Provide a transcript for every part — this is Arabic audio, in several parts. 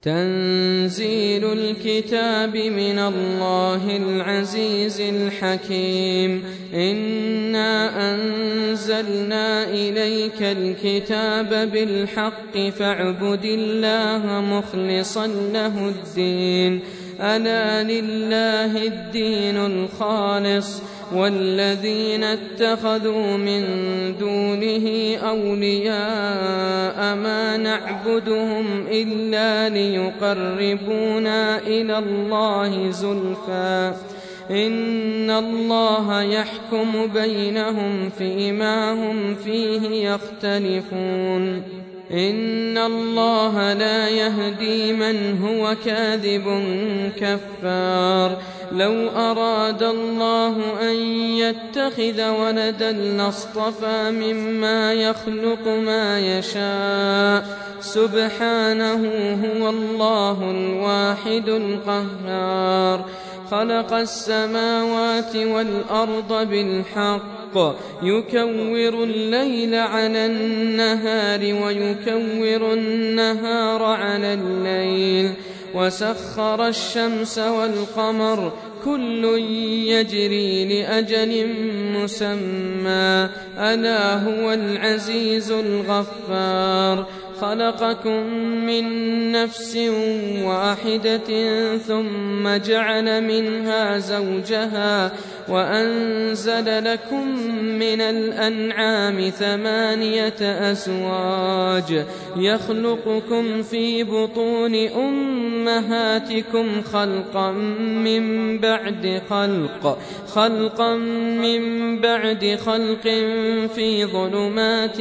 تنزيل الكتاب من الله العزيز الحكيم. إنا أنزلنا إليك الكتاب بالحق فاعبد الله مخلصا له الدين. ألا لله الدين الخالص والذين اتخذوا من دونه أولياء ما نعبدهم إلا ليقربونا إلى الله زلفى إن الله يحكم بينهم فيما هم فيه يختلفون. إن الله لا يهدي من هو كاذب كفار. لو أراد الله أن يتخذ ولدا لاصطفى مما يخلق ما يشاء سبحانه هو الله الواحد القهار. خلق السماوات والأرض بالحق يكور الليل على النهار ويكور النهار على الليل وسخر الشمس والقمر كل يجري لأجل مسمى ألا هو العزيز الغفار. خلقكم من نفس واحدة ثم جعل منها زوجها وأنزل لكم من الأنعام 8 أزواج يخلقكم في بطون أمهاتكم خلقا من بعد خلق في ظلمات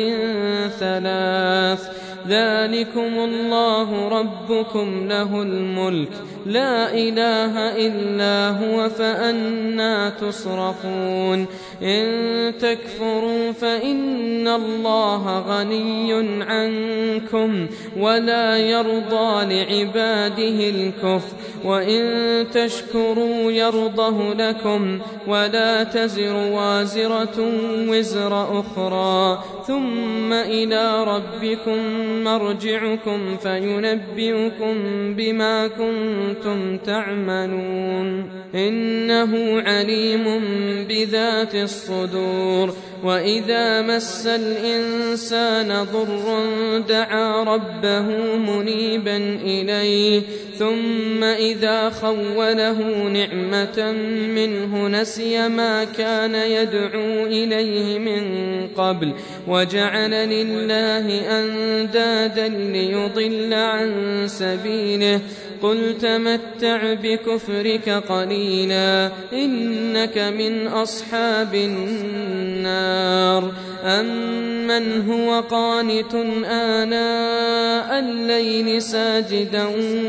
3 ذلكم الله ربكم له الملك لا إله إلا هو فأنى تصرفون. إن تكفروا فإن الله غني عنكم ولا يرضى لعباده الكفر وإن تشكروا يرضه لكم ولا تزر وازرة وزر أخرى ثم إلى ربكم مرجعكم فينبئكم بما كنتم تعملون. إنه عليم بذات الصدور. وإذا مس الإنسان ضر دعا ربه منيبا إليه ثم إذا خوله نعمة منه نسي ما كان يدعو إليه من قبل وجعل لله أندادا ليضل عن سبيله. قل تمتع بكفرك قليلا إنك من أصحاب النار. أمن هو قانت آناء الليل ساجدا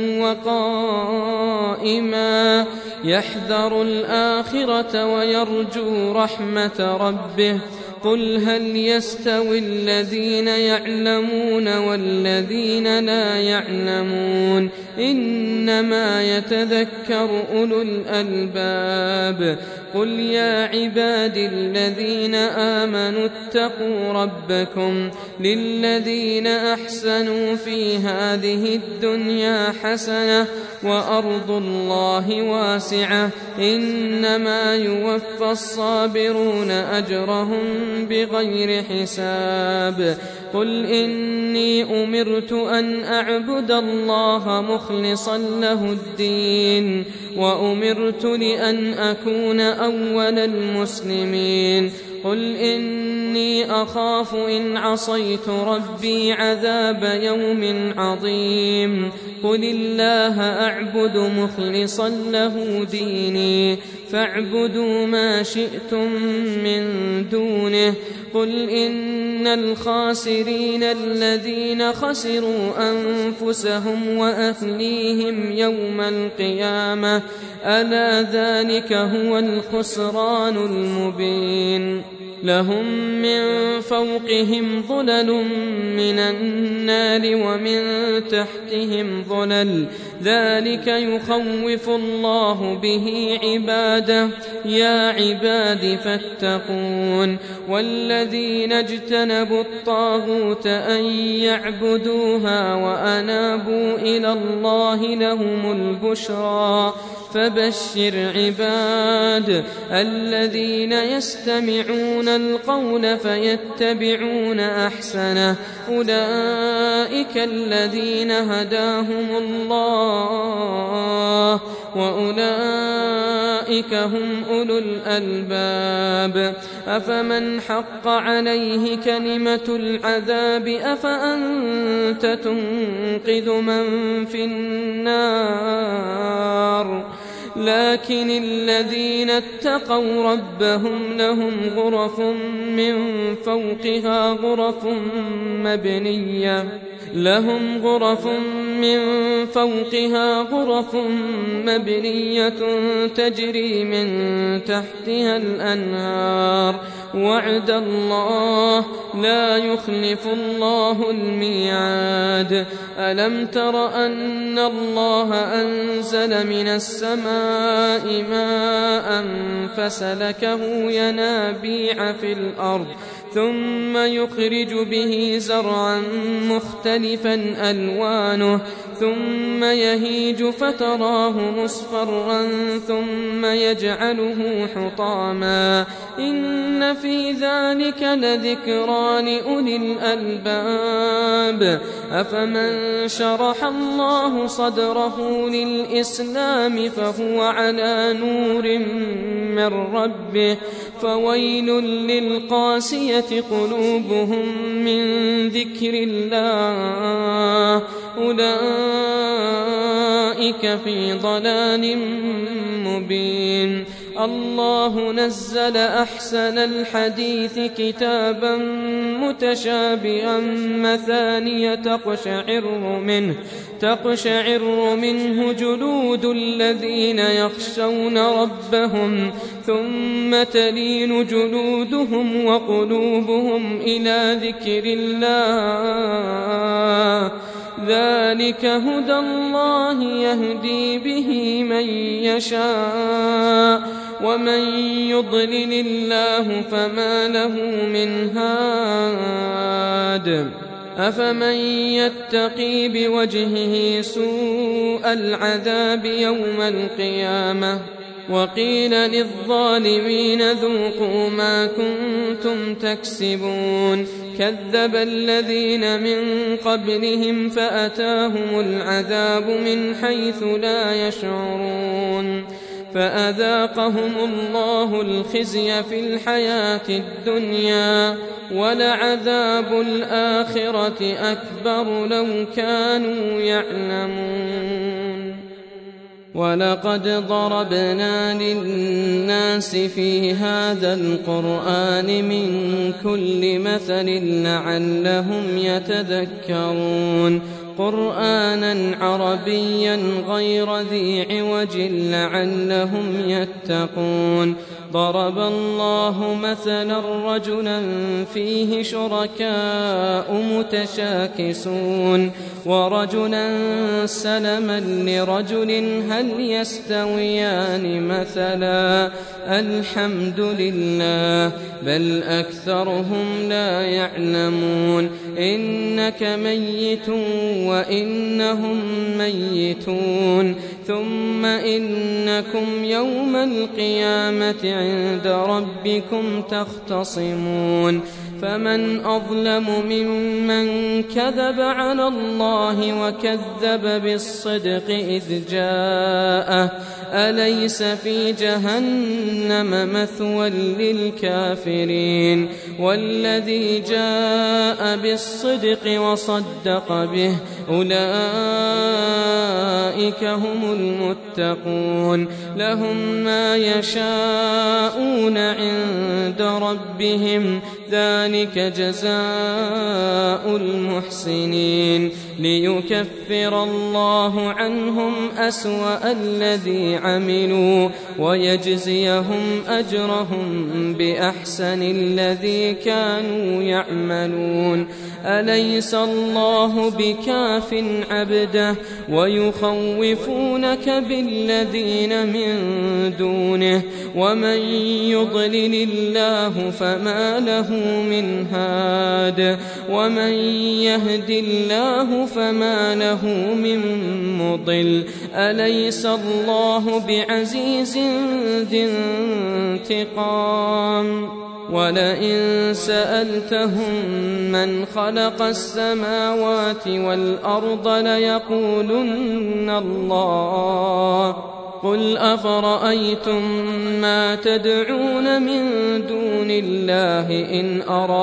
وقائما يحذر الآخرة ويرجو رحمة ربه. قل هل يستوي الذين يعلمون والذين لا يعلمون إنما يتذكر أولو الألباب. قل يا عبادي الذين آمنوا اتقوا ربكم للذين أحسنوا في هذه الدنيا حسنة وأرض الله واسعة إنما يوفى الصابرون أجرهم بغير حساب. قل إني أمرت أن أعبد الله مخلصا له الدين وأمرت لأن أكون أول المسلمين. قل إني أخاف إن عصيت ربي عذاب يوم عظيم. قل الله أعبد مخلصا له ديني فاعبدوا ما شئتم من دونه. قل إن الخاسرين الذين خسروا أنفسهم وأهليهم يوم القيامة ألا ذلك هو الخسران المبين. لهم من فوقهم ظلل من النار ومن تحتهم ظلل ذلك يخوف الله به عباده يا عباد فاتقون والذين اجتنبوا الطاغوت أن يعبدوها وأنابوا إلى الله لهم البشرى فبشر عباد الذين يستمعون القول فيتبعون أحسنه أولئك الذين هداهم الله وأولئك هم أولو الألباب أفمن حق عليه كلمة العذاب أفأنت تنقذ من في النار لكن الذين اتقوا ربهم لهم غرف من فوقها غرف مبنية تجري من تحتها الأنهار وعد الله لا يخلف الله الميعاد ألم تر أن الله أنزل من السماء ماء فسلكه ينابيع في الأرض ثم يخرج به زرعا مختلفا ألوانه ثم يهيج فتراه مصفرا ثم يجعله حطاما إن في ذلك لذكرى لأولي الألباب أفمن شرح الله صدره للإسلام فهو على نور من ربه فويل للقاسية قلوبهم من ذكر الله أولئك في ضلال مبين الله نزل أحسن الحديث كتابا متشابها مثانية تقشعر منه جلود الذين يخشون ربهم ثم تلين جلودهم وقلوبهم إلى ذكر الله ذلك هدى الله يهدي به من يشاء ومن يضلل الله فما له من هاد أفمن يتقي بوجهه سوء العذاب يوم القيامة وقيل للظالمين ذوقوا ما كنتم تكسبون كذب الذين من قبلهم فأتاهم العذاب من حيث لا يشعرون فأذاقهم الله الخزي في الحياة الدنيا ولعذاب الآخرة أكبر لو كانوا يعلمون ولقد ضربنا للناس في هذا القرآن من كل مثل لعلهم يتذكرون قرآنا عربيا غير ذي عوج لعلهم يتقون ضرب الله مثلا رجلا فيه شركاء متشاكسون ورجلا سلما لرجل هل يستويان مثلا الحمد لله بل أكثرهم لا يعلمون إنك ميت وإنهم ميتون ثم إنكم يوم القيامة عند ربكم تختصمون فمن أظلم ممن كذب على الله وكذب بالصدق إذ جاءه أليس في جهنم مثوى للكافرين والذي جاء بالصدق وصدق به أولئك هم المتقون لهم ما يشاءون عند ربهم ذلك جزاء المحسنين ليكفر الله عنهم أسوأ الذي عملوا ويجزيهم أجرهم بأحسن الذي كانوا يعملون أليس الله بكاف عبده ويخوفونك بالذين من دونه ومن يضلل الله فما له من هاد ومن يهد الله فما له من مضل أليس الله بعزيز ذي انتقام ولئن سألتهم من خلق السماوات والأرض ليقولن الله قل أفرأيتم ما تدعون من دون الله إن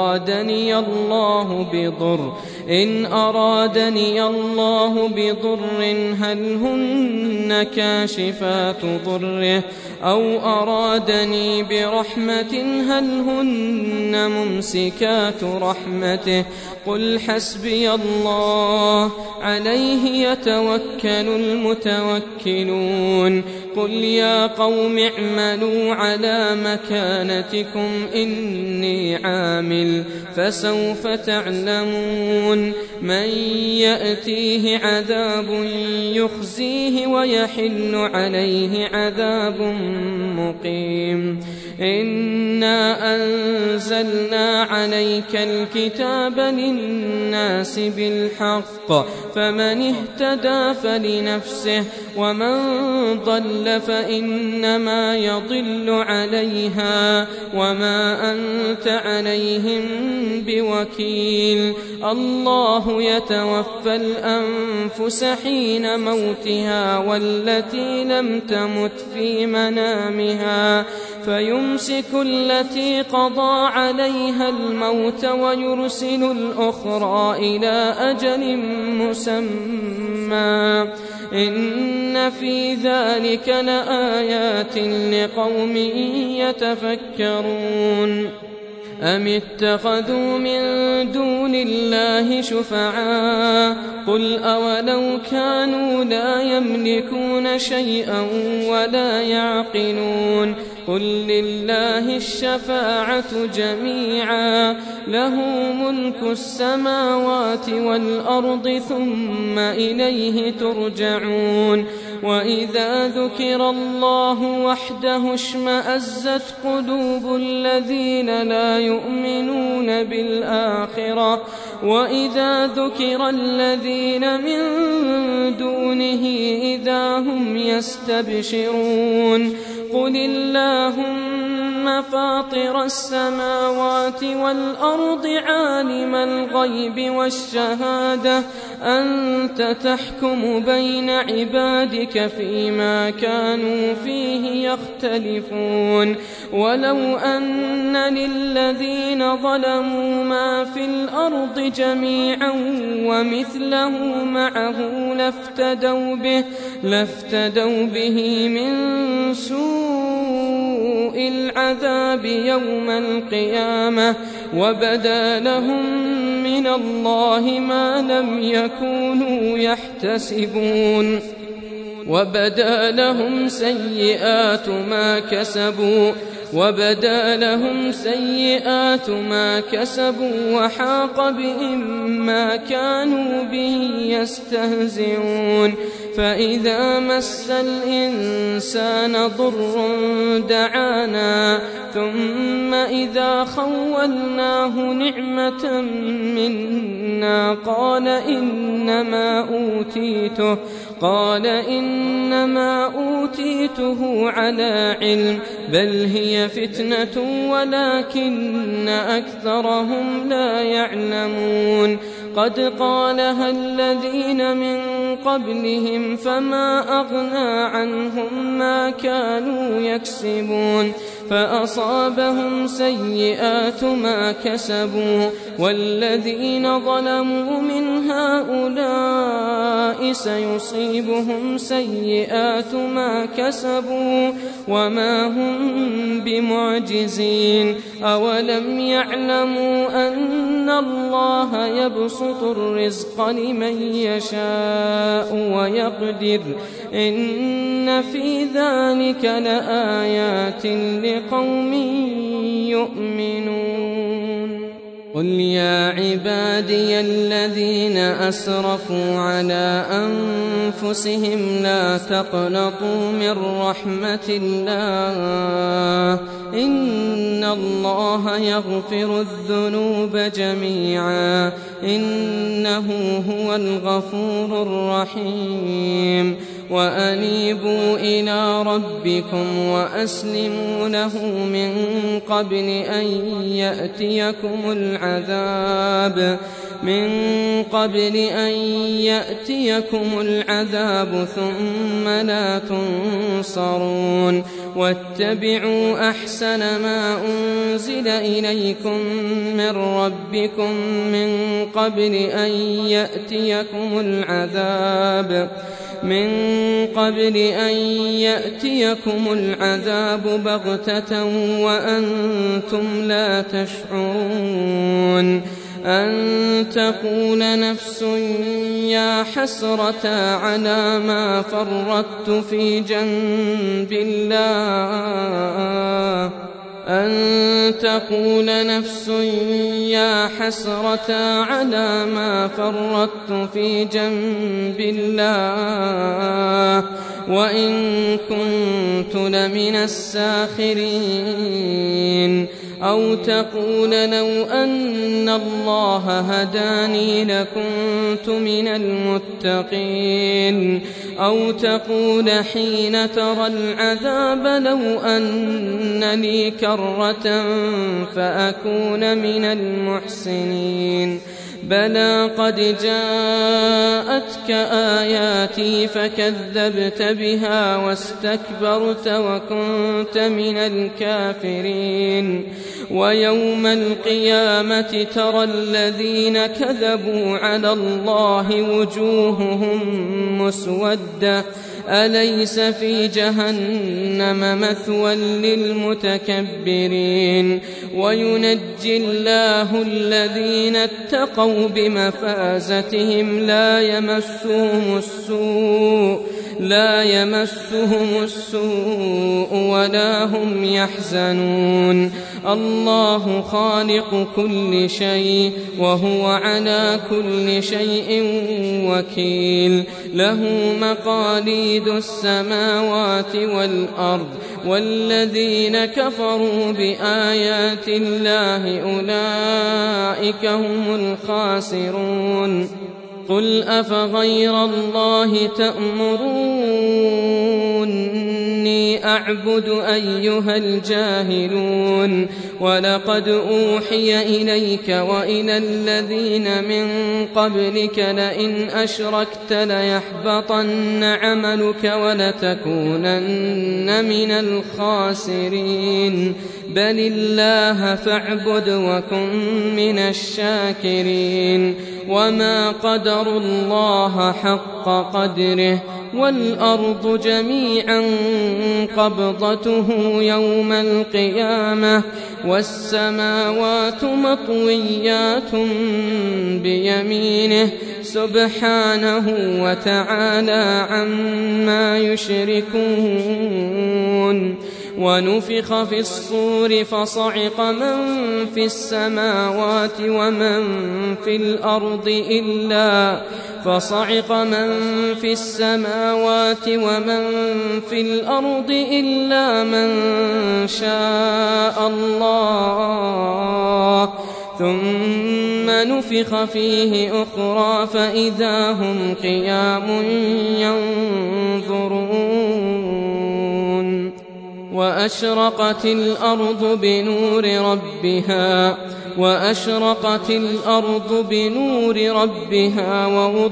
أرادني الله بضر هل هن كاشفات ضره أو أرادني برحمة هل هن ممسكات رحمته قل حسبي الله عليه يتوكل المتوكلون قل يا قوم اعملوا على مكانتكم إني عامل فسوف تعلمون من يأتيه عذاب يخزيه ويحل عليه عذاب مقيم إنا أنزلنا عليك الكتاب للناس بالحق فمن اهتدى فلنفسه ومن ضل فإنما يضل عليها وما أنت عليهم بوكيل الله يتوفى الأنفس حين موتها والتي لم تمت في منامها فيمسك التي قضى عليها الموت ويرسل الأخرى إلى أجل مسمى إن في ذلك لآيات لقوم يتفكرون أم اتخذوا من دون الله شفعاء قل أولو كانوا لا يملكون شيئا ولا يعقلون قل لله الشفاعة جميعا له ملك السماوات والأرض ثم إليه ترجعون وإذا ذكر الله وحده اشمأزت قلوب الذين لا يؤمنون بالآخرة وإذا ذكر الذين من دونه إذا هم يستبشرون قل اللهم فاطر السماوات والأرض عالم الغيب والشهادة أنت تحكم بين عبادك فيما كانوا فيه يختلفون ولو أن للذين ظلموا ما في الأرض جميعا ومثله معه لافتدوا به من سوء العذاب يوم القيامة وبدا لهم من الله ما لم يكونوا يحتسبون وبدا لهم سيئات ما كسبوا وحاق بهم ما كانوا به يستهزئون فإذا مس الإنسان ضر دعانا ثم إذا خولناه نعمة منا قال إنما أوتيته على علم بل هي فتنة ولكن أكثرهم لا يعلمون قد قالها الذين من قبلهم فما أغنى عنهم ما كانوا يكسبون فأصابهم سيئات ما كسبوا والذين ظلموا من هؤلاء سيصيبهم سيئات ما كسبوا وما هم بمعجزين أولم يعلموا أن الله يبسط الرزق لمن يشاء ويقدر إن في ذلك لآيات لقوم يؤمنون قل يا عبادي الذين أسرفوا على أنفسهم لا تقنطوا من رحمة الله إن الله يغفر الذنوب جميعا إنه هو الغفور الرحيم وأنيبوا إلى ربكم وأسلموا له من قبل أن يأتيكم العذاب ثم لا تنصرون واتبعوا أحسن ما أنزل إليكم من ربكم من قبل أن يأتيكم العذاب بغتة وأنتم لا تشعرون أن تقول نفس يا حسرة على ما فرطت في جنب الله أن تقول نفس يا حسرة على ما فرطت في جنب الله وإن كنت لمن الساخرين أو تقول لو أن الله هداني لكنت من المتقين أو تقول حين ترى العذاب لو أن لي كرة فأكون من المحسنين بلى قد جاءتك آياتي فكذبت بها واستكبرت وكنت من الكافرين ويوم القيامة ترى الذين كذبوا على الله وجوههم مسودة أليس في جهنم مثوى للمتكبرين وينجي الله الذين اتقوا بمفازتهم لا يمسهم السوء ولا هم يحزنون الله خالق كل شيء وهو على كل شيء وكيل له مقاليد السماوات والأرض والذين كفروا بآيات الله أولئك هم الخاسرون قل أفغير الله تأمروني أعبد أيها الجاهلون ولقد أوحي إليك وإلى الذين من قبلك لئن أشركت ليحبطن عملك ولتكونن من الخاسرين بل الله فاعبد وكن من الشاكرين وما قدروا الله حق قدره والأرض جميعا قبضته يوم القيامة والسماوات مطويات بيمينه سبحانه وتعالى عما يشركون ونفخ في الصور فصعق من في السماوات ومن في الأرض إلا من شاء الله ثم نفخ فيه أخرى فإذا هم قيام ينظرون وأشرقت الأرض بنور ربها وأشرقت الأرض بنور ربها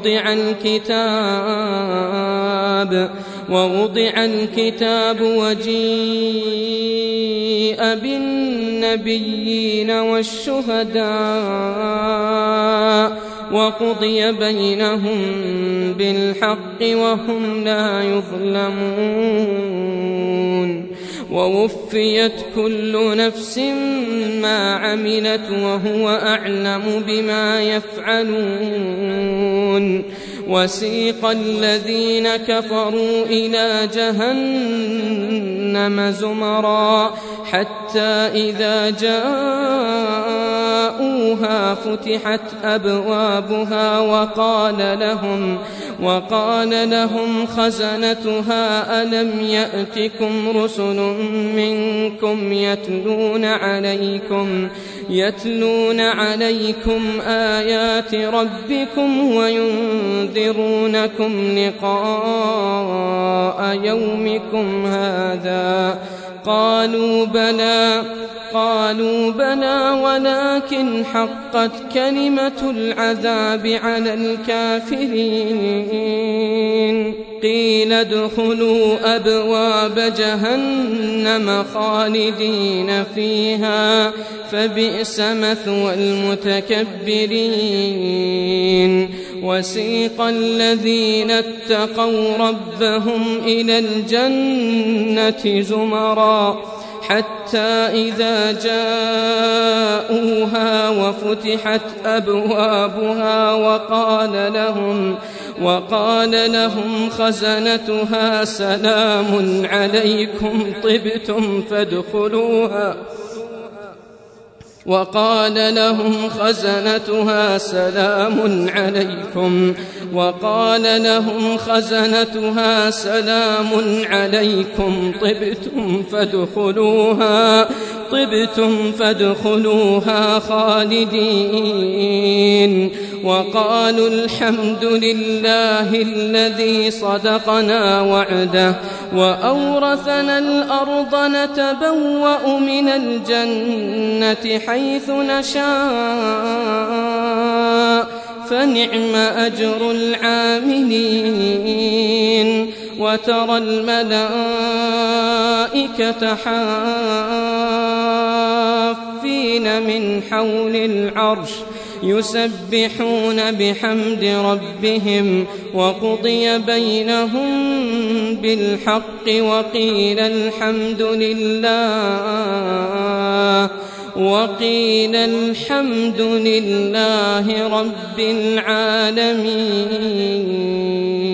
ووضع الكتاب وجيء بالنبيين والشهداء وقضي بينهم بالحق وهم لا يظلمون ووفيت كل نفس ما عملت وهو أعلم بما يفعلون وسيق الذين كفروا إلى جهنم زمرا حتى إذا جاءوها فتحت أبوابها وقال لهم خزنتها ألم يأتكم رسل منكم يتلون عليكم آيات ربكم وينذرونكم لقاء يومكم هذا قالوا بلى ولكن حقت كلمة العذاب على الكافرين قيل ادخلوا أبواب جهنم خالدين فيها فبئس مثوى المتكبرين وسيق الذين اتقوا ربهم إلى الجنة زمرا حتى إذا جاءوها وفتحت أبوابها وقال لهم خزنتها سلام عليكم طبتم فادخلوها طبتم فادخلوها خالدين وقالوا الحمد لله الذي صدقنا وعده وأورثنا الأرض نتبوأ من الجنة حيث نشاء فنعم أجر العاملين وترى الملائكة حافين من حول العرش يسبحون بحمد ربهم وقضي بينهم بالحق وقيل الحمد لله رب العالمين.